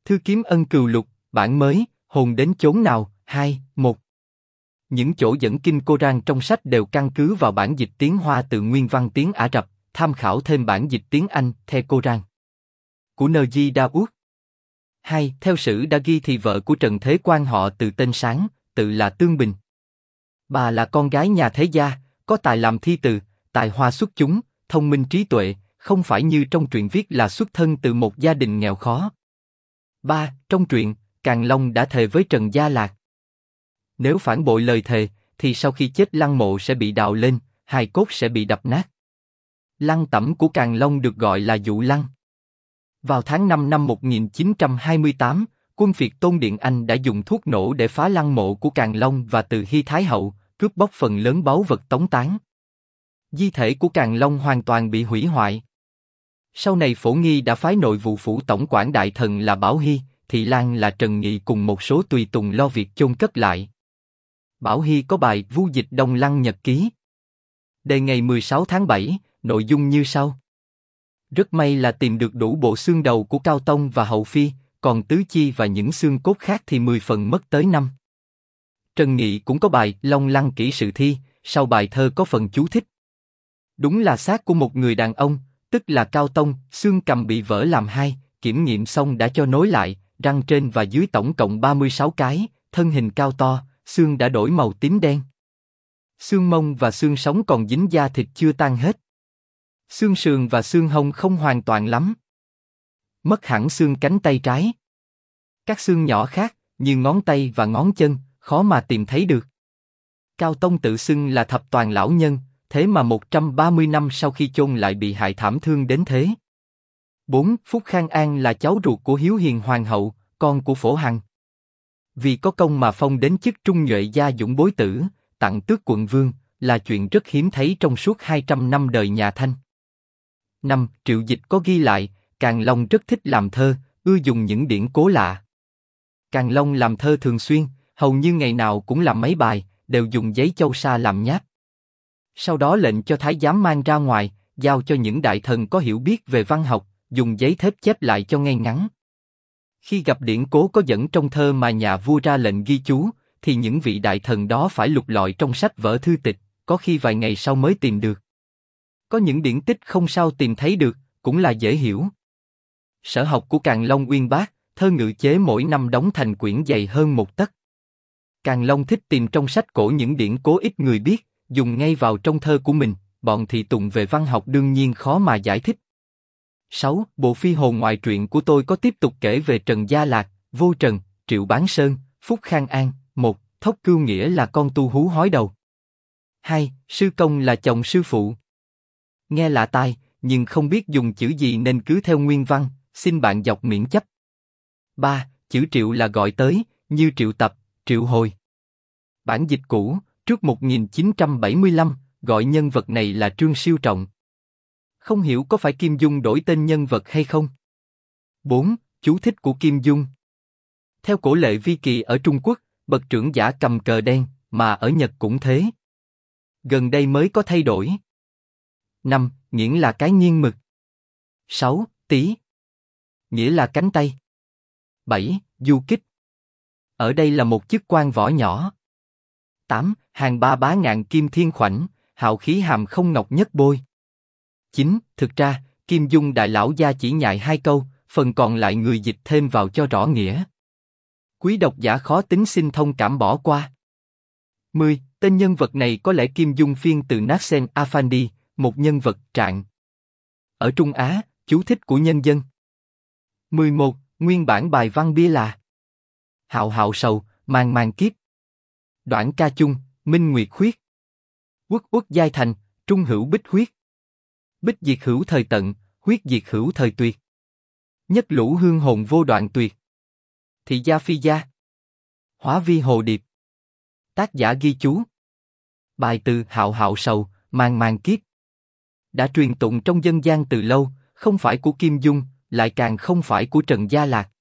Thư kiếm ân cừu lục, bản mới, hồn đến chốn nào, 2, 1. Những chỗ dẫn kinh Koran trong sách đều căn cứ vào bản dịch tiếng Hoa từ nguyên văn tiếng Ả Rập, tham khảo thêm bản dịch tiếng Anh, The Koran của N.G. Dawood. 2. Theo sử đã ghi thì vợ của Trần Thế Quang họ từ tên Sáng, tự là Tương Bình. Bà là con gái nhà thế gia, có tài làm thi từ, tài hoa xuất chúng, thông minh trí tuệ, không phải như trong truyện viết là xuất thân từ một gia đình nghèo khó. 3. Trong truyện, Càn Long đã thề với Trần Gia Lạc. Nếu phản bội lời thề, thì sau khi chết lăng mộ sẽ bị đào lên, hài cốt sẽ bị đập nát. Lăng tẩm của Càn Long được gọi là Dụ Lăng. Vào tháng 5 năm 1928, quân Việt Tôn Điện Anh đã dùng thuốc nổ để phá lăng mộ của Càn Long và Từ Hy Thái Hậu, cướp bóc phần lớn báu vật tống táng. Di thể của Càn Long hoàn toàn bị hủy hoại. Sau này Phổ Nghi đã phái nội vụ phủ tổng quản đại thần là Bảo Hy, Thị Lang là Trần Nghị cùng một số tùy tùng lo việc chôn cất lại. Bảo Hy có bài Vu Dịch Đông Lăng Nhật Ký. Đề ngày 16 tháng 7, nội dung như sau. Rất may là tìm được đủ bộ xương đầu của Cao Tông và Hậu Phi, còn tứ chi và những xương cốt khác thì 10 phần mất tới 5. Trần Nghị cũng có bài Long Lăng Kỷ Sự Thi, sau bài thơ có phần chú thích. Đúng là xác của một người đàn ông, tức là Cao Tông, xương cằm bị vỡ làm hai, kiểm nghiệm xong đã cho nối lại, răng trên và dưới tổng cộng 36 cái, thân hình cao to, xương đã đổi màu tím đen. Xương mông và xương sống còn dính da thịt chưa tan hết. Xương sườn và xương hông không hoàn toàn lắm. Mất hẳn xương cánh tay trái. Các xương nhỏ khác, như ngón tay và ngón chân, khó mà tìm thấy được. Cao Tông tự xưng là thập toàn lão nhân, thế mà 130 năm sau khi chôn lại bị hại thảm thương đến thế. 4. Phúc Khang An là cháu ruột của Hiếu Hiền Hoàng hậu, con của Phổ Hằng. Vì có công mà phong đến chức Trung Nhuệ Gia Dũng Bối Tử, tặng tước quận vương, là chuyện rất hiếm thấy trong suốt 200 năm đời nhà Thanh. 5. Triệu Dịch có ghi lại, Càn Long rất thích làm thơ, ưa dùng những điển cố lạ. Càn Long làm thơ thường xuyên, hầu như ngày nào cũng làm mấy bài, đều dùng giấy châu sa làm nháp. Sau đó lệnh cho thái giám mang ra ngoài, giao cho những đại thần có hiểu biết về văn học, dùng giấy thép chép lại cho ngay ngắn. Khi gặp điển cố có dẫn trong thơ mà nhà vua ra lệnh ghi chú, thì những vị đại thần đó phải lục lọi trong sách vở thư tịch, có khi vài ngày sau mới tìm được. Có những điển tích không sao tìm thấy được, cũng là dễ hiểu. Sở học của Càn Long uyên bác, thơ ngự chế mỗi năm đóng thành quyển dày hơn 1 tấc. Càn Long thích tìm trong sách cổ những điển cố ít người biết, dùng ngay vào trong thơ của mình, bọn thị tùng về văn học đương nhiên khó mà giải thích. 6. Bộ phi hồn ngoại truyện của tôi có tiếp tục kể về Trần Gia Lạc, Vô Trần, Triệu Bán Sơn, Phúc Khang An. 1. Thốc Cưu Nghĩa là con tu hú hói đầu. 2. Sư Công là chồng sư phụ. Nghe lạ tai, nhưng không biết dùng chữ gì nên cứ theo nguyên văn, xin bạn dọc miễn chấp. 3. Chữ Triệu là gọi tới, như triệu tập, triệu hồi. Bản dịch cũ, trước 1975, gọi nhân vật này là Trương Siêu Trọng. Không hiểu có phải Kim Dung đổi tên nhân vật hay không? 4. Chú thích của Kim Dung. Theo cổ lệ vi kỳ ở Trung Quốc, bậc trưởng giả cầm cờ đen, mà ở Nhật cũng thế. Gần đây mới có thay đổi. 5. Nghiễn là cái nghiêng mực. 6. Tý. Nghĩa là cánh tay. 7. Du kích. Ở đây là một chức quan võ nhỏ. 8. Hàng ba bá ngạn kim thiên khoảnh, hào khí hàm không ngọc nhất bôi. 9. Thực ra, Kim Dung đại lão gia chỉ nhại 2 câu, phần còn lại người dịch thêm vào cho rõ nghĩa. Quý độc giả khó tính xin thông cảm bỏ qua. 10. Tên nhân vật này có lẽ Kim Dung phiên từ Nasen Afandi, một nhân vật trạng ở Trung Á, chú thích của nhân dân. 11. Nguyên bản bài văn bia là Hạo hạo sầu, màng màng kiếp. Đoạn ca chung, minh nguyệt khuyết. Uất uất giai thành, trung hữu bích huyết. Bích diệt hữu thời tận, huyết diệt hữu thời tuyệt. Nhất lũ hương hồn vô đoạn tuyệt. Thị gia phi gia. Hóa vi hồ điệp. Tác giả ghi chú. Bài từ hạo hạo sầu, màng màng kiếp đã truyền tụng trong dân gian từ lâu, không phải của Kim Dung, lại càng không phải của Trần Gia Lạc.